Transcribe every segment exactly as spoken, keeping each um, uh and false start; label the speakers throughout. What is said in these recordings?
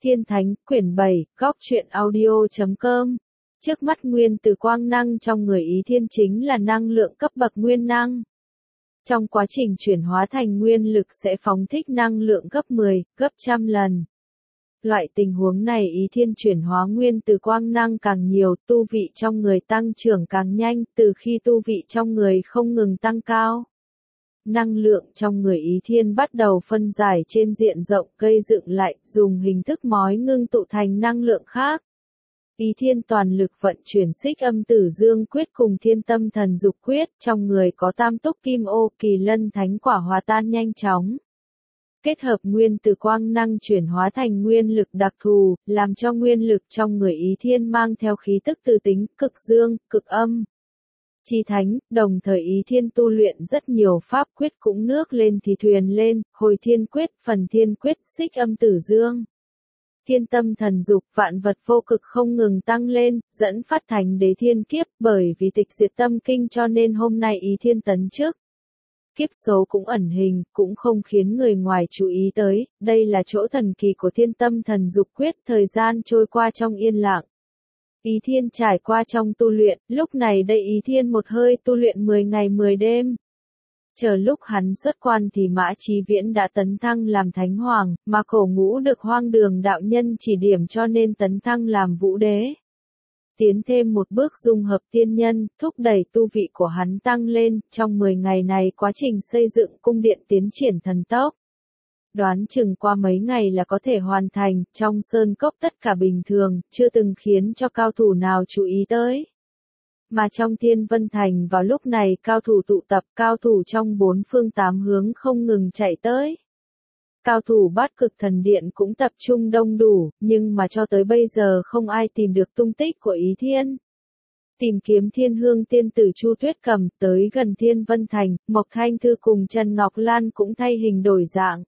Speaker 1: Thiên Thánh, quyển bảy, góc truyện audio chấm com. Trước mắt nguyên tử quang năng trong người Ý Thiên chính là năng lượng cấp bậc nguyên năng. Trong quá trình chuyển hóa thành nguyên lực sẽ phóng thích năng lượng gấp mười, gấp trăm lần. Loại tình huống này Ý Thiên chuyển hóa nguyên tử quang năng càng nhiều, tu vị trong người tăng trưởng càng nhanh, từ khi tu vị trong người không ngừng tăng cao. Năng lượng trong người Ý Thiên bắt đầu phân giải trên diện rộng, gây dựng lại, dùng hình thức mói ngưng tụ thành năng lượng khác. Ý Thiên toàn lực vận chuyển xích âm tử dương quyết cùng thiên tâm thần dục quyết, trong người có tam túc kim ô, kỳ lân thánh quả hòa tan nhanh chóng. Kết hợp nguyên tử quang năng chuyển hóa thành nguyên lực đặc thù, làm cho nguyên lực trong người Ý Thiên mang theo khí tức từ tính, cực dương, cực âm. Chi thánh, đồng thời Ý Thiên tu luyện rất nhiều pháp quyết cũng nước lên thì thuyền lên, hồi thiên quyết, phần thiên quyết, xích âm tử dương. Thiên tâm thần dục vạn vật vô cực không ngừng tăng lên, dẫn phát thành đế thiên kiếp, bởi vì tịch diệt tâm kinh cho nên hôm nay Ý Thiên tấn trước. Kiếp số cũng ẩn hình, cũng không khiến người ngoài chú ý tới, đây là chỗ thần kỳ của thiên tâm thần dục quyết, thời gian trôi qua trong yên lặng. Ý Thiên trải qua trong tu luyện, lúc này đây Ý Thiên một hơi tu luyện mười ngày mười đêm. Chờ lúc hắn xuất quan thì Mã Chí Viễn đã tấn thăng làm Thánh Hoàng, mà Cổ Ngũ được Hoang Đường đạo nhân chỉ điểm cho nên tấn thăng làm Vũ Đế. Tiến thêm một bước dung hợp tiên nhân, thúc đẩy tu vị của hắn tăng lên, trong mười ngày này quá trình xây dựng cung điện tiến triển thần tốc. Đoán chừng qua mấy ngày là có thể hoàn thành, trong sơn cốc tất cả bình thường, chưa từng khiến cho cao thủ nào chú ý tới. Mà trong Thiên Vân Thành vào lúc này cao thủ tụ tập, cao thủ trong bốn phương tám hướng không ngừng chạy tới. Cao thủ Bát Cực Thần Điện cũng tập trung đông đủ, nhưng mà cho tới bây giờ không ai tìm được tung tích của Ý Thiên. Tìm kiếm Thiên Hương tiên tử Chu Tuyết Cầm tới gần Thiên Vân Thành, Mộc Thanh Thư cùng Trần Ngọc Lan cũng thay hình đổi dạng.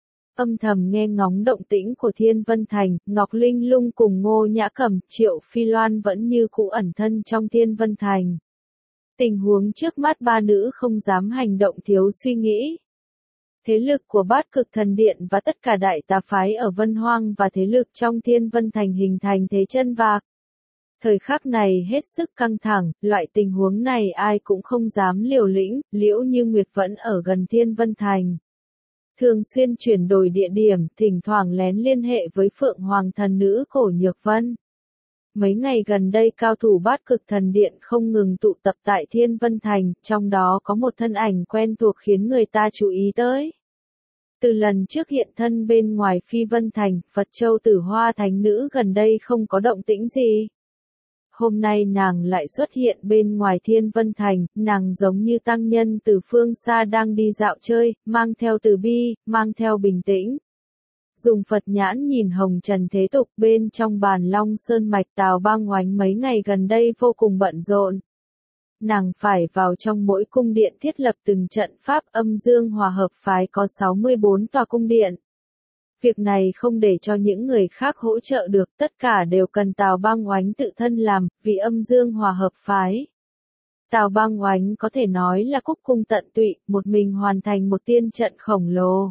Speaker 1: Âm thầm nghe ngóng động tĩnh của Thiên Vân Thành, Ngọc Linh Lung cùng Ngô Nhã Cẩm, Triệu Phi Loan vẫn như cũ ẩn thân trong Thiên Vân Thành. Tình huống trước mắt ba nữ không dám hành động thiếu suy nghĩ. Thế lực của Bát Cực Thần Điện và tất cả đại tà phái ở Vân Hoang và thế lực trong Thiên Vân Thành hình thành thế chân vạc. Thời khắc này hết sức căng thẳng, loại tình huống này ai cũng không dám liều lĩnh, Liễu Như Nguyệt vẫn ở gần Thiên Vân Thành. Thường xuyên chuyển đổi địa điểm, thỉnh thoảng lén liên hệ với Phượng Hoàng thần nữ Cổ Nhược Vân. Mấy ngày gần đây cao thủ Bát Cực Thần Điện không ngừng tụ tập tại Thiên Vân Thành, trong đó có một thân ảnh quen thuộc khiến người ta chú ý tới. Từ lần trước hiện thân bên ngoài Phi Vân Thành, Phật Châu Tử Hoa Thánh Nữ gần đây không có động tĩnh gì. Hôm nay nàng lại xuất hiện bên ngoài Thiên Vân Thành, nàng giống như tăng nhân từ phương xa đang đi dạo chơi, mang theo từ bi, mang theo bình tĩnh. Dùng Phật nhãn nhìn hồng trần thế tục bên trong bàn Long Sơn Mạch Tào Bang Oánh mấy ngày gần đây vô cùng bận rộn. Nàng phải vào trong mỗi cung điện thiết lập từng trận pháp âm dương hòa hợp phái có sáu mươi bốn tòa cung điện. Việc này không để cho những người khác hỗ trợ được, tất cả đều cần Tào Bang Oánh tự thân làm, vì âm dương hòa hợp phái. Tào Bang Oánh có thể nói là cúc cung tận tụy, một mình hoàn thành một tiên trận khổng lồ.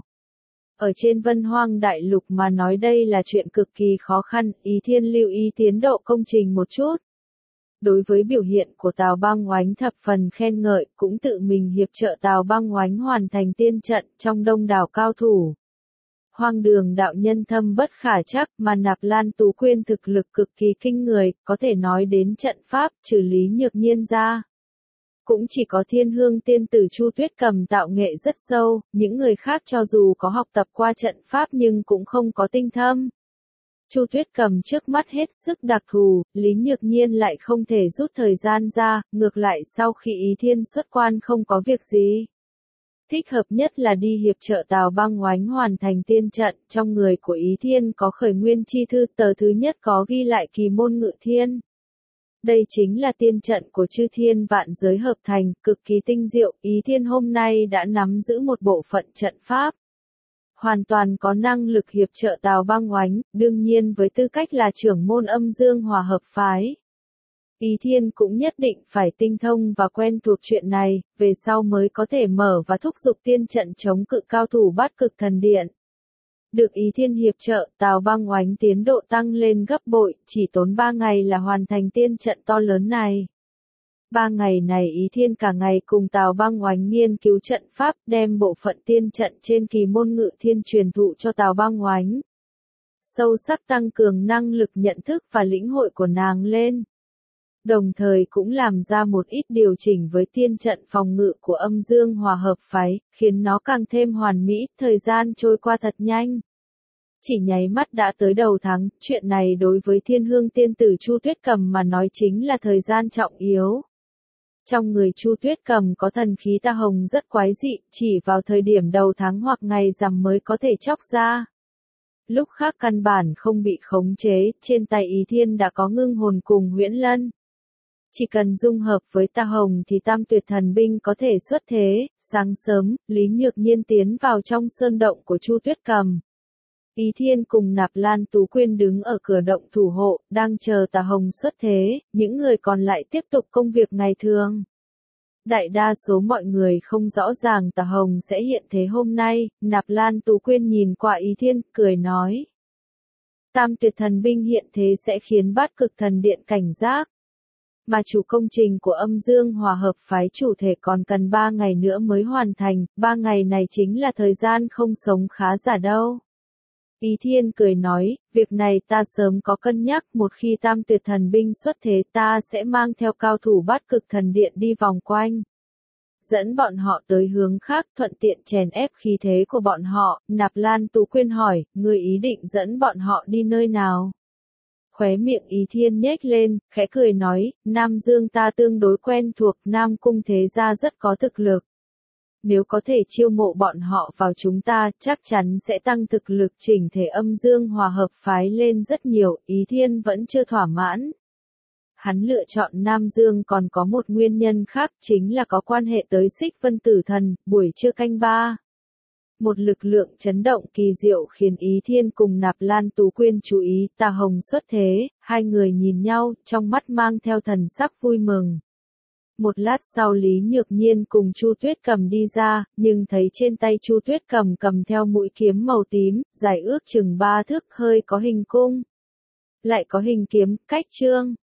Speaker 1: Ở trên Vân Hoang Đại Lục mà nói đây là chuyện cực kỳ khó khăn, Ý Thiên lưu ý tiến độ công trình một chút. Đối với biểu hiện của Tào Bang Oánh thập phần khen ngợi, cũng tự mình hiệp trợ Tào Bang Oánh hoàn thành tiên trận trong đông đảo cao thủ. Hoang Đường đạo nhân thâm bất khả trắc, mà Nạp Lan Tú Quyên thực lực cực kỳ kinh người, có thể nói đến trận pháp, trừ Lý Nhược Nhiên ra. Cũng chỉ có Thiên Hương tiên tử Chu Tuyết Cầm tạo nghệ rất sâu, những người khác cho dù có học tập qua trận pháp nhưng cũng không có tinh thâm. Chu Tuyết Cầm trước mắt hết sức đặc thù, Lý Nhược Nhiên lại không thể rút thời gian ra, ngược lại sau khi Ý Thiên xuất quan không có việc gì. Thích hợp nhất là đi hiệp trợ Tào Bang Oánh hoàn thành tiên trận, trong người của Ý Thiên có khởi nguyên chi thư, tờ thứ nhất có ghi lại kỳ môn ngự thiên. Đây chính là tiên trận của chư thiên vạn giới hợp thành, cực kỳ tinh diệu, Ý Thiên hôm nay đã nắm giữ một bộ phận trận pháp. Hoàn toàn có năng lực hiệp trợ Tào Bang Oánh, đương nhiên với tư cách là trưởng môn âm dương hòa hợp phái. Ý Thiên cũng nhất định phải tinh thông và quen thuộc chuyện này, về sau mới có thể mở và thúc giục tiên trận chống cự cao thủ Bát Cực Thần Điện. Được Ý Thiên hiệp trợ, Tào Băng Oánh tiến độ tăng lên gấp bội, chỉ tốn ba ngày là hoàn thành tiên trận to lớn này. Ba ngày này Ý Thiên cả ngày cùng Tào Băng Oánh nghiên cứu trận pháp, đem bộ phận tiên trận trên kỳ môn ngự thiên truyền thụ cho Tào Băng Oánh. Sâu sắc tăng cường năng lực nhận thức và lĩnh hội của nàng lên. Đồng thời cũng làm ra một ít điều chỉnh với tiên trận phòng ngự của Âm Dương Hòa Hợp Phái, khiến nó càng thêm hoàn mỹ, thời gian trôi qua thật nhanh. Chỉ nháy mắt đã tới đầu tháng, chuyện này đối với Thiên Hương tiên tử Chu Tuyết Cầm mà nói chính là thời gian trọng yếu. Trong người Chu Tuyết Cầm có thần khí ta hồng rất quái dị, chỉ vào thời điểm đầu tháng hoặc ngày rằm mới có thể chóc ra. Lúc khác căn bản không bị khống chế, trên tay Ý Thiên đã có ngưng hồn cùng huyễn lân. Chỉ cần dung hợp với ta hồng thì tam tuyệt thần binh có thể xuất thế. Sáng sớm, Lý Nhược Nhiên tiến vào trong sơn động của Chu Tuyết Cầm. Ý Thiên cùng Nạp Lan Tú Quyên đứng ở cửa động thủ hộ, đang chờ tà hồng xuất thế, những người còn lại tiếp tục công việc ngày thường. Đại đa số mọi người không rõ ràng tà hồng sẽ hiện thế hôm nay, Nạp Lan Tú Quyên nhìn qua Ý Thiên, cười nói. Tam tuyệt thần binh hiện thế sẽ khiến bát cực thần điện cảnh giác. Mà chủ công trình của Âm Dương Hòa Hợp Phái chủ thể còn cần ba ngày nữa mới hoàn thành, ba ngày này chính là thời gian không sống khá giả đâu. Ý Thiên cười nói, việc này ta sớm có cân nhắc, một khi tam tuyệt thần binh xuất thế ta sẽ mang theo cao thủ bát cực thần điện đi vòng quanh. Dẫn bọn họ tới hướng khác, thuận tiện chèn ép khí thế của bọn họ. Nạp Lan Tú Quyên hỏi, người ý định dẫn bọn họ đi nơi nào? Khóe miệng Ý Thiên nhếch lên, khẽ cười nói, Nam Dương ta tương đối quen thuộc, Nam Cung thế gia rất có thực lực. Nếu có thể chiêu mộ bọn họ vào chúng ta, chắc chắn sẽ tăng thực lực chỉnh thể Âm Dương Hòa Hợp Phái lên rất nhiều. Ý Thiên vẫn chưa thỏa mãn. Hắn lựa chọn Nam Dương còn có một nguyên nhân khác, chính là có quan hệ tới Xích Vân Tử Thần. Buổi trưa canh ba, một lực lượng chấn động kỳ diệu khiến Ý Thiên cùng Nạp Lan Tú Quyên chú ý. Tà hồng xuất thế, hai người nhìn nhau, trong mắt mang theo thần sắc vui mừng. Một lát sau Lý Nhược Nhiên cùng Chu Tuyết Cầm đi ra, nhưng thấy trên tay Chu Tuyết Cầm cầm theo mũi kiếm màu tím, dài ước chừng ba thước, hơi có hình cung, lại có hình kiếm, cách trương.